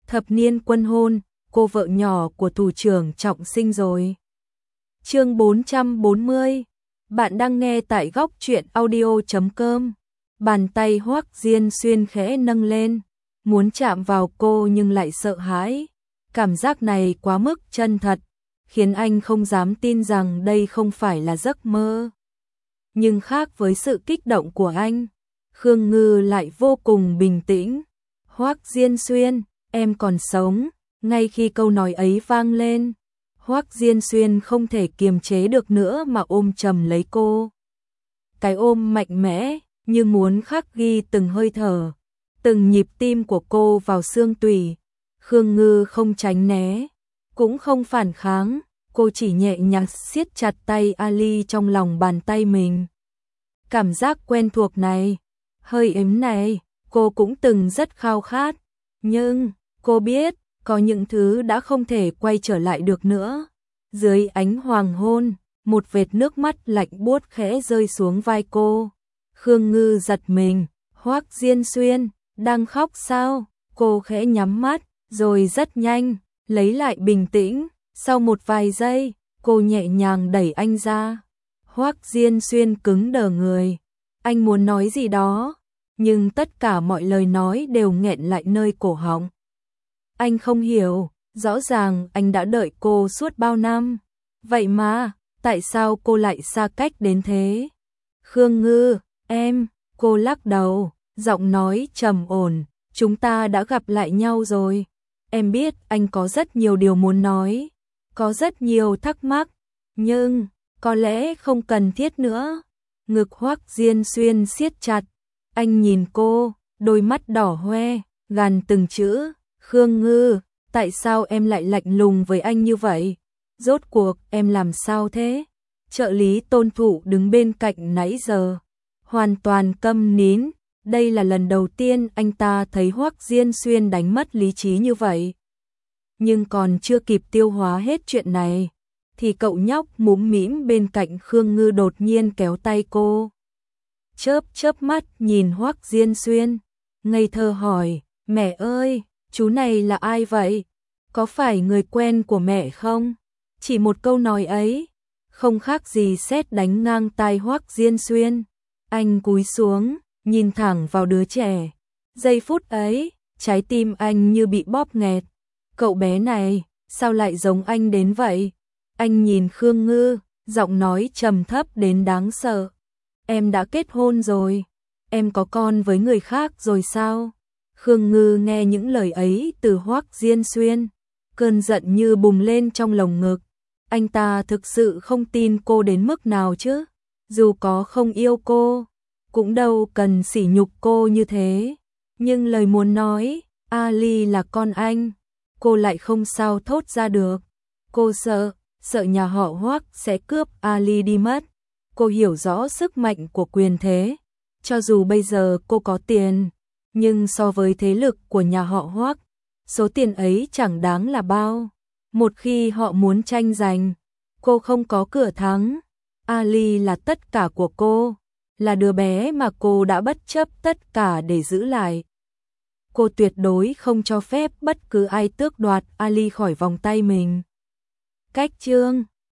thập niên quân hôn, cô vợ nhỏ của thủ trưởng Trọng Sinh rồi. Chương 440. Bạn đang nghe tại góc truyện audio.com. Bàn tay Hoắc Diên Xuyên khẽ nâng lên, muốn chạm vào cô nhưng lại sợ hãi. Cảm giác này quá mức chân thật, khiến anh không dám tin rằng đây không phải là giấc mơ. Nhưng khác với sự kích động của anh, Khương Ngư lại vô cùng bình tĩnh. Hoắc Diên Xuyên, em còn sống. Ngay khi câu nói ấy vang lên, Hoắc Diên Xuyên không thể kiềm chế được nữa mà ôm chầm lấy cô. Cái ôm mạnh mẽ, như muốn khắc ghi từng hơi thở, từng nhịp tim của cô vào xương tủy. Khương Ngư không tránh né, cũng không phản kháng, cô chỉ nhẹ nhàng siết chặt tay Ali trong lòng bàn tay mình. Cảm giác quen thuộc này, hơi ấm này, cô cũng từng rất khao khát, nhưng cô biết có những thứ đã không thể quay trở lại được nữa. Dưới ánh hoàng hôn, một vệt nước mắt lạnh buốt khẽ rơi xuống vai cô. Khương Ngư giật mình, Hoắc Diên Xuyên, đang khóc sao? Cô khẽ nhắm mắt, rồi rất nhanh, lấy lại bình tĩnh. Sau một vài giây, cô nhẹ nhàng đẩy anh ra. Hoắc Diên Xuyên cứng đờ người. Anh muốn nói gì đó, nhưng tất cả mọi lời nói đều nghẹn lại nơi cổ họng. Anh không hiểu, rõ ràng anh đã đợi cô suốt bao năm. Vậy mà, tại sao cô lại xa cách đến thế? Khương Ngư, cô lắc đầu, giọng nói trầm ổn, chúng ta đã gặp lại nhau rồi. Em biết anh có rất nhiều điều muốn nói, có rất nhiều thắc mắc, nhưng có lẽ không cần thiết nữa. Ngực Hoắc Diên Xuyên siết chặt, anh nhìn cô, đôi mắt đỏ hoe, gằn từng chữ. Khương Ngư, tại sao em lại lạnh lùng với anh như vậy? Rốt cuộc em làm sao thế? Trợ lý Tôn Thụ đứng bên cạnh nãy giờ, hoàn toàn câm nín. Đây là lần đầu tiên anh ta thấy Hoắc Diên Xuyên đánh mất lý trí như vậy. Nhưng còn chưa kịp tiêu hóa hết chuyện này, thì cậu nhóc múm mĩm bên cạnh Khương Ngư đột nhiên kéo tay cô. Chớp mắt nhìn Hoắc Diên Xuyên, ngây thơ hỏi, mẹ ơi, chú này là ai vậy? Có phải người quen của mẹ không? Chỉ một câu nói ấy, không khác gì sét đánh ngang tai Hoắc Diên Xuyên. Anh cúi xuống, nhìn thẳng vào đứa trẻ. Giây phút ấy, trái tim anh như bị bóp nghẹt. Cậu bé này, sao lại giống anh đến vậy? Anh nhìn Khương Ngư, giọng nói trầm thấp đến đáng sợ. Em đã kết hôn rồi. Em có con với người khác rồi sao? Khương Ngư nghe những lời ấy từ Hoắc Diên Xuyên, cơn giận như bùng lên trong lồng ngực. Anh ta thực sự không tin cô đến mức nào chứ? Dù có không yêu cô, cũng đâu cần sỉ nhục cô như thế. Nhưng lời muốn nói, Ali là con anh, cô lại không sao thốt ra được. Cô sợ nhà họ Hoắc sẽ cướp Ali đi mất. Cô hiểu rõ sức mạnh của quyền thế. Cho dù bây giờ cô có tiền, nhưng so với thế lực của nhà họ Hoắc, số tiền ấy chẳng đáng là bao. Một khi họ muốn tranh giành, cô không có cửa thắng. Ali là tất cả của cô, là đứa bé mà cô đã bất chấp tất cả để giữ lại. Cô tuyệt đối không cho phép bất cứ ai tước đoạt Ali khỏi vòng tay mình. Cách chương